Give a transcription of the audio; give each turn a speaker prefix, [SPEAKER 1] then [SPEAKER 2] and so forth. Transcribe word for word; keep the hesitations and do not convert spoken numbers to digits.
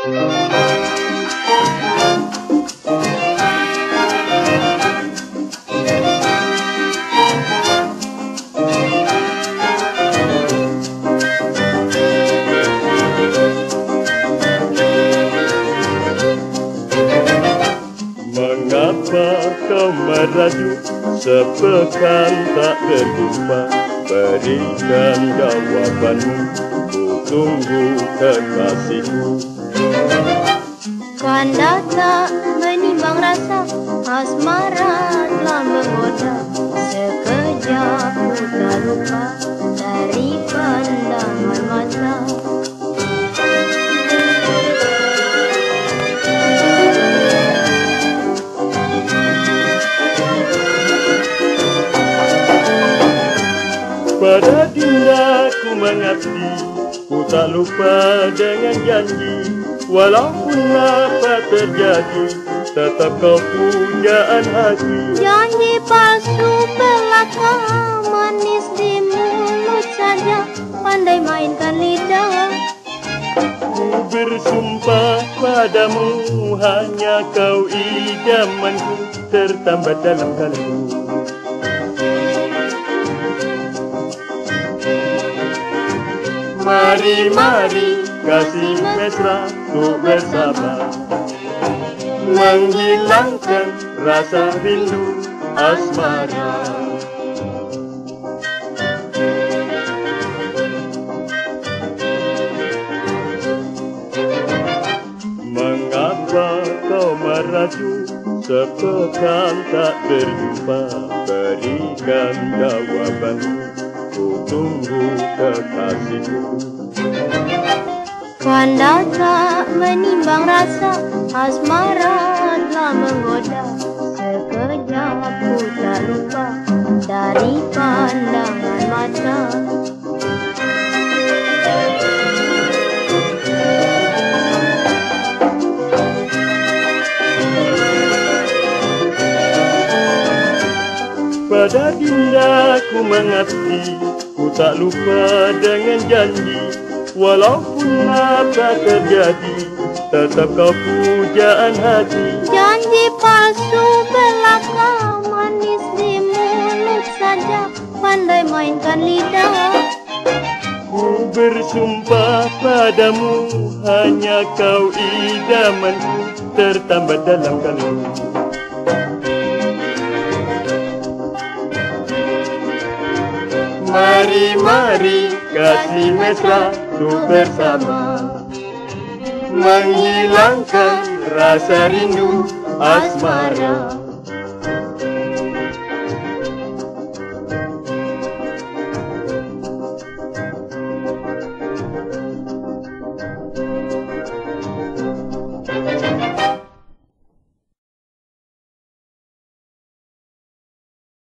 [SPEAKER 1] Mengapa kau merajuk sepekan tak berjumpa? Berikan jawabanmu, ku tunggu kekasihku.
[SPEAKER 2] Kanda tak menimbang rasa, asmara telah menggoda. Sekejap ku tak lupa dari pandangan mata.
[SPEAKER 1] Pada dinda ku mengabdi, ku tak lupa dengan janji. Walaupun apa terjadi, tetap kau pujaan hati.
[SPEAKER 2] Janji palsu belaka, manis di mulut saja, pandai mainkan lidah.
[SPEAKER 1] Ku bersumpah padamu, hanya kau idamanku, tertambat dalam kalbu. Mari, mari, kasih mesra untuk bersama, menghilangkan rasa rindu asmara. Mengapa kau merajuk sepekan tak berjumpa? Berikan jawabanmu, ku tunggu kekasihku.
[SPEAKER 2] Kanda tak menimbang rasa, asmara telah menggoda. Sekejap ku tak lupa dari pandangan mata.
[SPEAKER 1] Pada dinda ku mengabdi, ku tak lupa dengan janji. Walaupun apa terjadi, tetap kau pujaan hati.
[SPEAKER 2] Janji palsu belaka, manis di mulut saja, pandai mainkan lidah.
[SPEAKER 1] Ku bersumpah padamu, hanya kau idamanku, tertambat dalam kalbu. Mari, mari, kasih mesra untuk bersama, menghilangkan rasa rindu asmara.